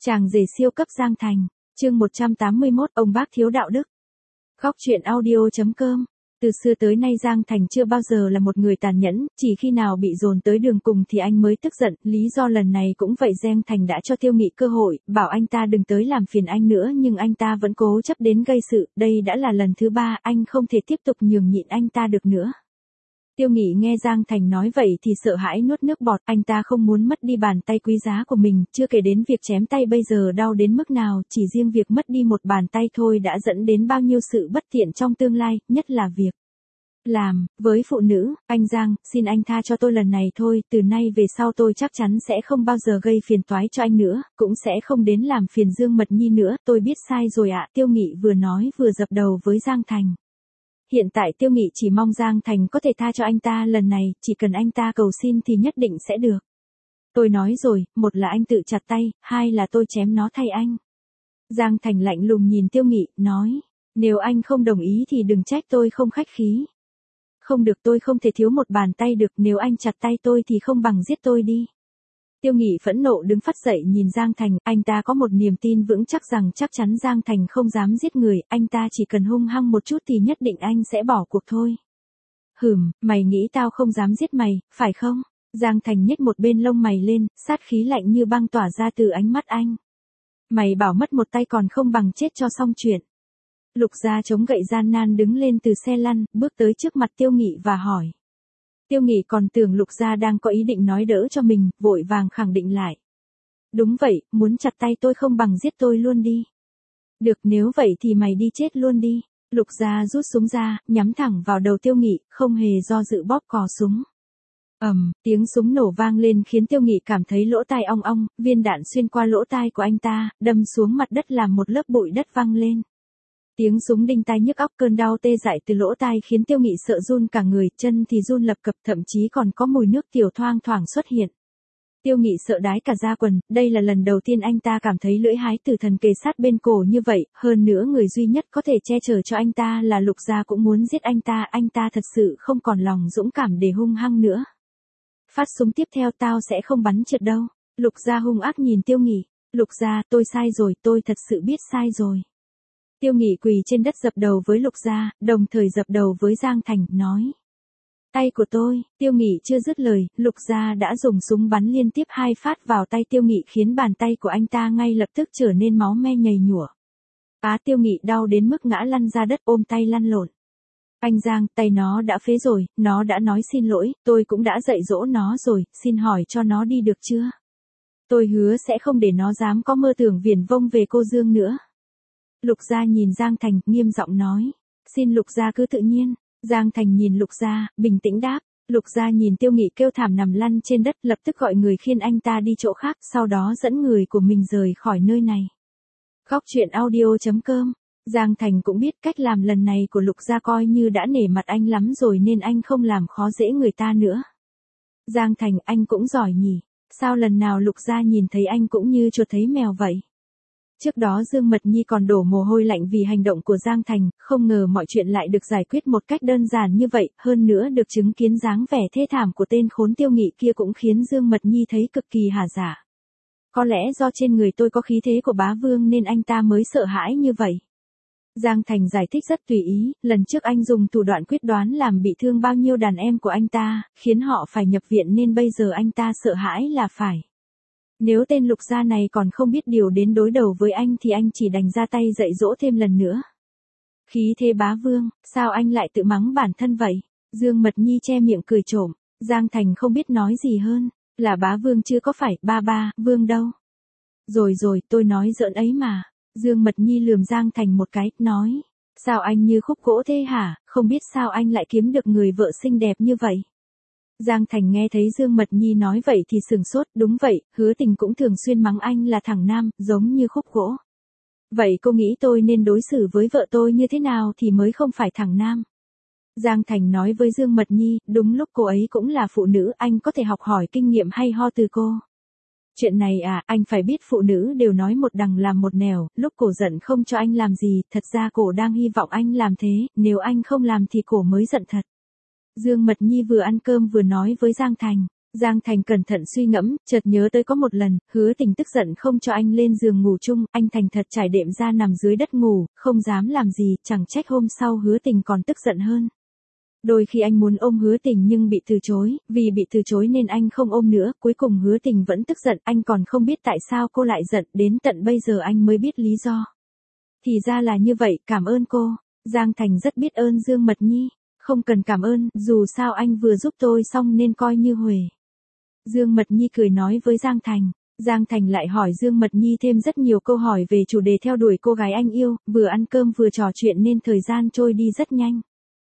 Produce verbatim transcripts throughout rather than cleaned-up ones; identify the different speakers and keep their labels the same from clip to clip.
Speaker 1: Chàng rể siêu cấp Giang Thành, chương một trăm tám mươi mốt, ông bác thiếu đạo đức. Góc truyện audio chấm com. Từ xưa tới nay Giang Thành chưa bao giờ là một người tàn nhẫn, chỉ khi nào bị dồn tới đường cùng thì anh mới tức giận, lý do lần này cũng vậy. Giang Thành đã cho Tiêu Nghị cơ hội, bảo anh ta đừng tới làm phiền anh nữa nhưng anh ta vẫn cố chấp đến gây sự, đây đã là lần thứ ba, anh không thể tiếp tục nhường nhịn anh ta được nữa. Tiêu Nghị nghe Giang Thành nói vậy thì sợ hãi nuốt nước bọt, anh ta không muốn mất đi bàn tay quý giá của mình, chưa kể đến việc chém tay bây giờ đau đến mức nào, chỉ riêng việc mất đi một bàn tay thôi đã dẫn đến bao nhiêu sự bất tiện trong tương lai, nhất là việc làm với phụ nữ. Anh Giang, xin anh tha cho tôi lần này thôi, từ nay về sau tôi chắc chắn sẽ không bao giờ gây phiền toái cho anh nữa, cũng sẽ không đến làm phiền Dương Mật Nhi nữa, tôi biết sai rồi ạ. Tiêu Nghị vừa nói vừa dập đầu với Giang Thành. Hiện tại Tiêu Nghị chỉ mong Giang Thành có thể tha cho anh ta lần này, chỉ cần anh ta cầu xin thì nhất định sẽ được. Tôi nói rồi, một là anh tự chặt tay, hai là tôi chém nó thay anh. Giang Thành lạnh lùng nhìn Tiêu Nghị, nói, nếu anh không đồng ý thì đừng trách tôi không khách khí. Không được, tôi không thể thiếu một bàn tay được, nếu anh chặt tay tôi thì không bằng giết tôi đi. Tiêu Nghị phẫn nộ đứng phắt dậy nhìn Giang Thành, anh ta có một niềm tin vững chắc rằng chắc chắn Giang Thành không dám giết người, anh ta chỉ cần hung hăng một chút thì nhất định anh sẽ bỏ cuộc thôi. Hừm, mày nghĩ tao không dám giết mày, phải không? Giang Thành nhếch một bên lông mày lên, sát khí lạnh như băng tỏa ra từ ánh mắt anh. Mày bảo mất một tay còn không bằng chết cho xong chuyện. Lục Gia chống gậy gian nan đứng lên từ xe lăn, bước tới trước mặt Tiêu Nghị và hỏi. Tiêu Nghị còn tưởng Lục Gia đang có ý định nói đỡ cho mình, vội vàng khẳng định lại. Đúng vậy, muốn chặt tay tôi không bằng giết tôi luôn đi. Được, nếu vậy thì mày đi chết luôn đi. Lục Gia rút súng ra, nhắm thẳng vào đầu Tiêu Nghị, không hề do dự bóp cò súng. Ầm, um, tiếng súng nổ vang lên khiến Tiêu Nghị cảm thấy lỗ tai ong ong, viên đạn xuyên qua lỗ tai của anh ta, đâm xuống mặt đất làm một lớp bụi đất văng lên. Tiếng súng đinh tai nhức óc, cơn đau tê dại từ lỗ tai khiến Tiêu Nghị sợ run cả người, chân thì run lập cập, thậm chí còn có mùi nước tiểu thoang thoảng xuất hiện. Tiêu Nghị sợ đái cả da quần, đây là lần đầu tiên anh ta cảm thấy lưỡi hái tử thần kề sát bên cổ như vậy, hơn nữa người duy nhất có thể che chở cho anh ta là Lục Gia cũng muốn giết anh ta, anh ta thật sự không còn lòng dũng cảm để hung hăng nữa. Phát súng tiếp theo tao sẽ không bắn trượt đâu. Lục Gia hung ác nhìn Tiêu Nghị, Lục Gia, tôi sai rồi, tôi thật sự biết sai rồi. Tiêu Nghị quỳ trên đất dập đầu với Lục Gia, đồng thời dập đầu với Giang Thành, nói. Tay của tôi. Tiêu Nghị chưa dứt lời, Lục Gia đã dùng súng bắn liên tiếp hai phát vào tay Tiêu Nghị khiến bàn tay của anh ta ngay lập tức trở nên máu me nhầy nhụa. Á, Tiêu Nghị đau đến mức ngã lăn ra đất ôm tay lăn lộn. Anh Giang, tay nó đã phế rồi, nó đã nói xin lỗi, tôi cũng đã dạy dỗ nó rồi, xin hỏi cho nó đi được chưa? Tôi hứa sẽ không để nó dám có mơ tưởng viển vông về cô Dương nữa. Lục Gia nhìn Giang Thành, nghiêm giọng nói. Xin Lục Gia cứ tự nhiên. Giang Thành nhìn Lục Gia, bình tĩnh đáp. Lục Gia nhìn Tiêu Nghị kêu thảm nằm lăn trên đất, lập tức gọi người khiêng anh ta đi chỗ khác, sau đó dẫn người của mình rời khỏi nơi này. Góc truyện audio chấm com. Giang Thành cũng biết cách làm lần này của Lục Gia coi như đã nể mặt anh lắm rồi nên anh không làm khó dễ người ta nữa. Giang Thành, anh cũng giỏi nhỉ. Sao lần nào Lục Gia nhìn thấy anh cũng như chuột thấy mèo vậy? Trước đó Dương Mật Nhi còn đổ mồ hôi lạnh vì hành động của Giang Thành, không ngờ mọi chuyện lại được giải quyết một cách đơn giản như vậy, hơn nữa được chứng kiến dáng vẻ thê thảm của tên khốn Tiêu Nghị kia cũng khiến Dương Mật Nhi thấy cực kỳ hả dạ. Có lẽ do trên người tôi có khí thế của bá vương nên anh ta mới sợ hãi như vậy. Giang Thành giải thích rất tùy ý, lần trước anh dùng thủ đoạn quyết đoán làm bị thương bao nhiêu đàn em của anh ta, khiến họ phải nhập viện nên bây giờ anh ta sợ hãi là phải. Nếu tên Lục Gia này còn không biết điều đến đối đầu với anh thì anh chỉ đành ra tay dạy dỗ thêm lần nữa. Khí thế bá vương, sao anh lại tự mắng bản thân vậy? Dương Mật Nhi che miệng cười trộm, Giang Thành không biết nói gì hơn, là bá vương chứ có phải ba ba, vương đâu. Rồi rồi, tôi nói giỡn ấy mà. Dương Mật Nhi lườm Giang Thành một cái, nói. Sao anh như khúc gỗ thế hả, không biết sao anh lại kiếm được người vợ xinh đẹp như vậy. Giang Thành nghe thấy Dương Mật Nhi nói vậy thì sừng sốt, đúng vậy, Hứa Tình cũng thường xuyên mắng anh là thằng nam, giống như khúc gỗ. Vậy cô nghĩ tôi nên đối xử với vợ tôi như thế nào thì mới không phải thằng nam? Giang Thành nói với Dương Mật Nhi, đúng lúc cô ấy cũng là phụ nữ, anh có thể học hỏi kinh nghiệm hay ho từ cô. Chuyện này à, anh phải biết phụ nữ đều nói một đằng làm một nẻo, lúc cổ giận không cho anh làm gì, thật ra cổ đang hy vọng anh làm thế, nếu anh không làm thì cổ mới giận thật. Dương Mật Nhi vừa ăn cơm vừa nói với Giang Thành. Giang Thành cẩn thận suy ngẫm, chợt nhớ tới có một lần, Hứa Tình tức giận không cho anh lên giường ngủ chung, anh thành thật trải đệm ra nằm dưới đất ngủ, không dám làm gì, chẳng trách hôm sau Hứa Tình còn tức giận hơn. Đôi khi anh muốn ôm Hứa Tình nhưng bị từ chối, vì bị từ chối nên anh không ôm nữa, cuối cùng Hứa Tình vẫn tức giận, anh còn không biết tại sao cô lại giận, đến tận bây giờ anh mới biết lý do. Thì ra là như vậy, cảm ơn cô. Giang Thành rất biết ơn Dương Mật Nhi. Không cần cảm ơn, dù sao anh vừa giúp tôi xong nên coi như huề. Dương Mật Nhi cười nói với Giang Thành. Giang Thành lại hỏi Dương Mật Nhi thêm rất nhiều câu hỏi về chủ đề theo đuổi cô gái anh yêu, vừa ăn cơm vừa trò chuyện nên thời gian trôi đi rất nhanh.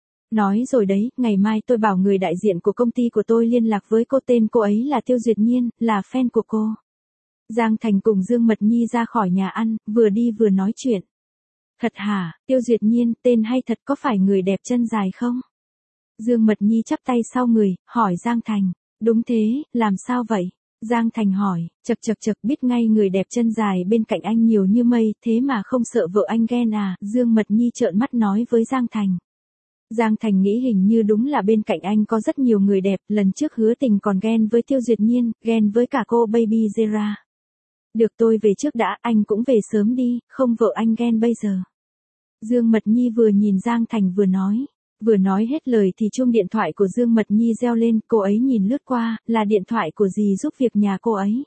Speaker 1: Nói rồi đấy, ngày mai tôi bảo người đại diện của công ty của tôi liên lạc với cô, tên cô ấy là Tiêu Duyệt Nhiên, là fan của cô. Giang Thành cùng Dương Mật Nhi ra khỏi nhà ăn, vừa đi vừa nói chuyện. Thật hả, Tiêu Duyệt Nhiên, tên hay thật, có phải người đẹp chân dài không? Dương Mật Nhi chắp tay sau người, hỏi Giang Thành. Đúng thế, làm sao vậy? Giang Thành hỏi, chật chật chật biết ngay người đẹp chân dài bên cạnh anh nhiều như mây, thế mà không sợ vợ anh ghen à? Dương Mật Nhi trợn mắt nói với Giang Thành. Giang Thành nghĩ hình như đúng là bên cạnh anh có rất nhiều người đẹp, lần trước Hứa Tình còn ghen với Tiêu Duyệt Nhiên, ghen với cả cô Baby Zera. Được, tôi về trước đã, anh cũng về sớm đi, không vợ anh ghen bây giờ. Dương Mật Nhi vừa nhìn Giang Thành vừa nói. Vừa nói hết lời thì chuông điện thoại của Dương Mật Nhi reo lên, cô ấy nhìn lướt qua, là điện thoại của dì giúp việc nhà cô ấy.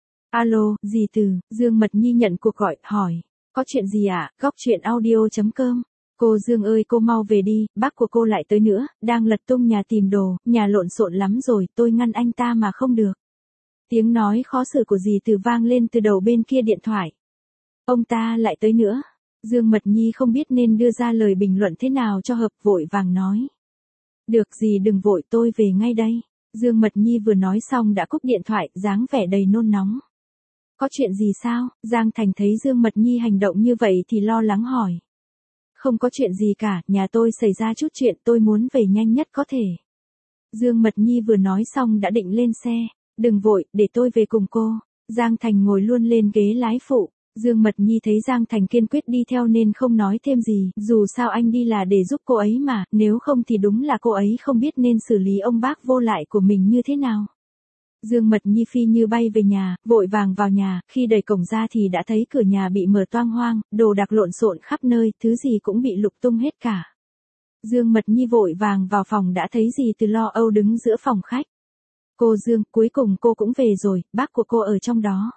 Speaker 1: Alo, dì Từ, Dương Mật Nhi nhận cuộc gọi, hỏi. Có chuyện gì ạ? À? Góc chuyện audio chấm com. Cô Dương ơi, cô mau về đi, bác của cô lại tới nữa, đang lật tung nhà tìm đồ, nhà lộn xộn lắm rồi, tôi ngăn anh ta mà không được. Tiếng nói khó xử của dì Từ vang lên từ đầu bên kia điện thoại. Ông ta lại tới nữa. Dương Mật Nhi không biết nên đưa ra lời bình luận thế nào cho hợp, vội vàng nói. Được, dì đừng vội, tôi về ngay đây. Dương Mật Nhi vừa nói xong đã cúp điện thoại, dáng vẻ đầy nôn nóng. Có chuyện gì sao? Giang Thành thấy Dương Mật Nhi hành động như vậy thì lo lắng hỏi. Không có chuyện gì cả, nhà tôi xảy ra chút chuyện, tôi muốn về nhanh nhất có thể. Dương Mật Nhi vừa nói xong đã định lên xe. Đừng vội, để tôi về cùng cô. Giang Thành ngồi luôn lên ghế lái phụ. Dương Mật Nhi thấy Giang Thành kiên quyết đi theo nên không nói thêm gì, dù sao anh đi là để giúp cô ấy mà, nếu không thì đúng là cô ấy không biết nên xử lý ông bác vô lại của mình như thế nào. Dương Mật Nhi phi như bay về nhà, vội vàng vào nhà, khi đẩy cổng ra thì đã thấy cửa nhà bị mở toang hoang, đồ đạc lộn xộn khắp nơi, thứ gì cũng bị lục tung hết cả. Dương Mật Nhi vội vàng vào phòng đã thấy dì Từ lo âu đứng giữa phòng khách. Cô Dương, cuối cùng cô cũng về rồi, bác của cô ở trong đó.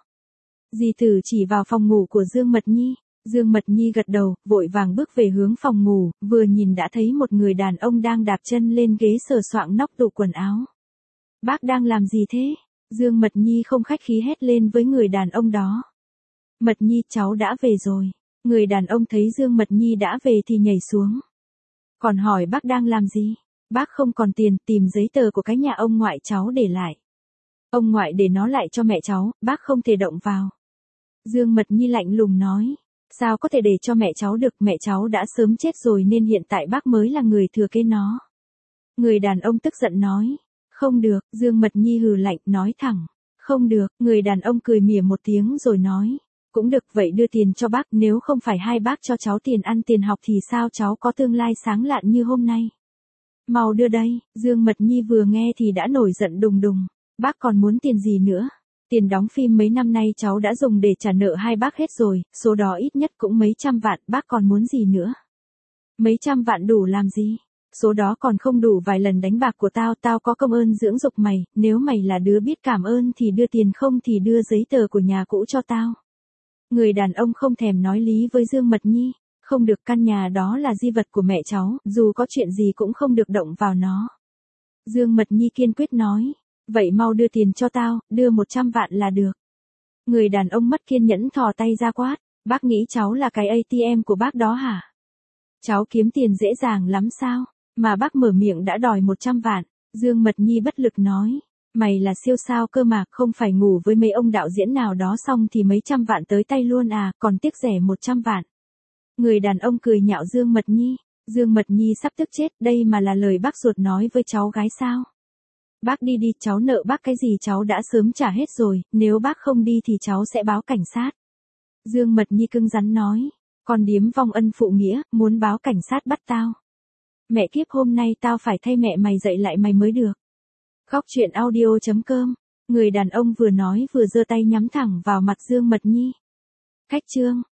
Speaker 1: Dì Tử chỉ vào phòng ngủ của Dương Mật Nhi. Dương Mật Nhi gật đầu, vội vàng bước về hướng phòng ngủ, vừa nhìn đã thấy một người đàn ông đang đạp chân lên ghế sờ soạng nóc tủ quần áo. Bác đang làm gì thế? Dương Mật Nhi không khách khí hét lên với người đàn ông đó. Mật Nhi, cháu đã về rồi. Người đàn ông thấy Dương Mật Nhi đã về thì nhảy xuống. Còn hỏi bác đang làm gì? Bác không còn tiền, tìm giấy tờ của cái nhà ông ngoại cháu để lại. Ông ngoại để nó lại cho mẹ cháu, bác không thể động vào. Dương Mật Nhi lạnh lùng nói. Sao có thể để cho mẹ cháu được, mẹ cháu đã sớm chết rồi nên hiện tại bác mới là người thừa kế nó. Người đàn ông tức giận nói. Không được, Dương Mật Nhi hừ lạnh, nói thẳng. Không được, người đàn ông cười mỉa một tiếng rồi nói. Cũng được, vậy đưa tiền cho bác, nếu không phải hai bác cho cháu tiền ăn tiền học thì sao cháu có tương lai sáng lạn như hôm nay. Mau đưa đây, Dương Mật Nhi vừa nghe thì đã nổi giận đùng đùng. Bác còn muốn tiền gì nữa? Tiền đóng phim mấy năm nay cháu đã dùng để trả nợ hai bác hết rồi, số đó ít nhất cũng mấy trăm vạn, bác còn muốn gì nữa? Mấy trăm vạn đủ làm gì? Số đó còn không đủ vài lần đánh bạc của tao, tao có công ơn dưỡng dục mày, nếu mày là đứa biết cảm ơn thì đưa tiền, không thì đưa giấy tờ của nhà cũ cho tao. Người đàn ông không thèm nói lý với Dương Mật Nhi, không được, căn nhà đó là di vật của mẹ cháu, dù có chuyện gì cũng không được động vào nó. Dương Mật Nhi kiên quyết nói. Vậy mau đưa tiền cho tao, đưa một trăm vạn là được. Người đàn ông mất kiên nhẫn thò tay ra quát, bác nghĩ cháu là cái a tê em của bác đó hả? Cháu kiếm tiền dễ dàng lắm sao, mà bác mở miệng đã đòi một trăm vạn, Dương Mật Nhi bất lực nói, mày là siêu sao cơ mà, không phải ngủ với mấy ông đạo diễn nào đó xong thì mấy trăm vạn tới tay luôn à, còn tiếc rẻ một trăm vạn. Người đàn ông cười nhạo Dương Mật Nhi, Dương Mật Nhi sắp tức chết, đây mà là lời bác ruột nói với cháu gái sao? Bác đi đi, cháu nợ bác cái gì cháu đã sớm trả hết rồi, nếu bác không đi thì cháu sẽ báo cảnh sát. Dương Mật Nhi cứng rắn nói, con điếm vong ân phụ nghĩa, muốn báo cảnh sát bắt tao. Mẹ kiếp, hôm nay tao phải thay mẹ mày dạy lại mày mới được. Khóc chuyện audio chấm com. Người đàn ông vừa nói vừa giơ tay nhắm thẳng vào mặt Dương Mật Nhi. Khách chương.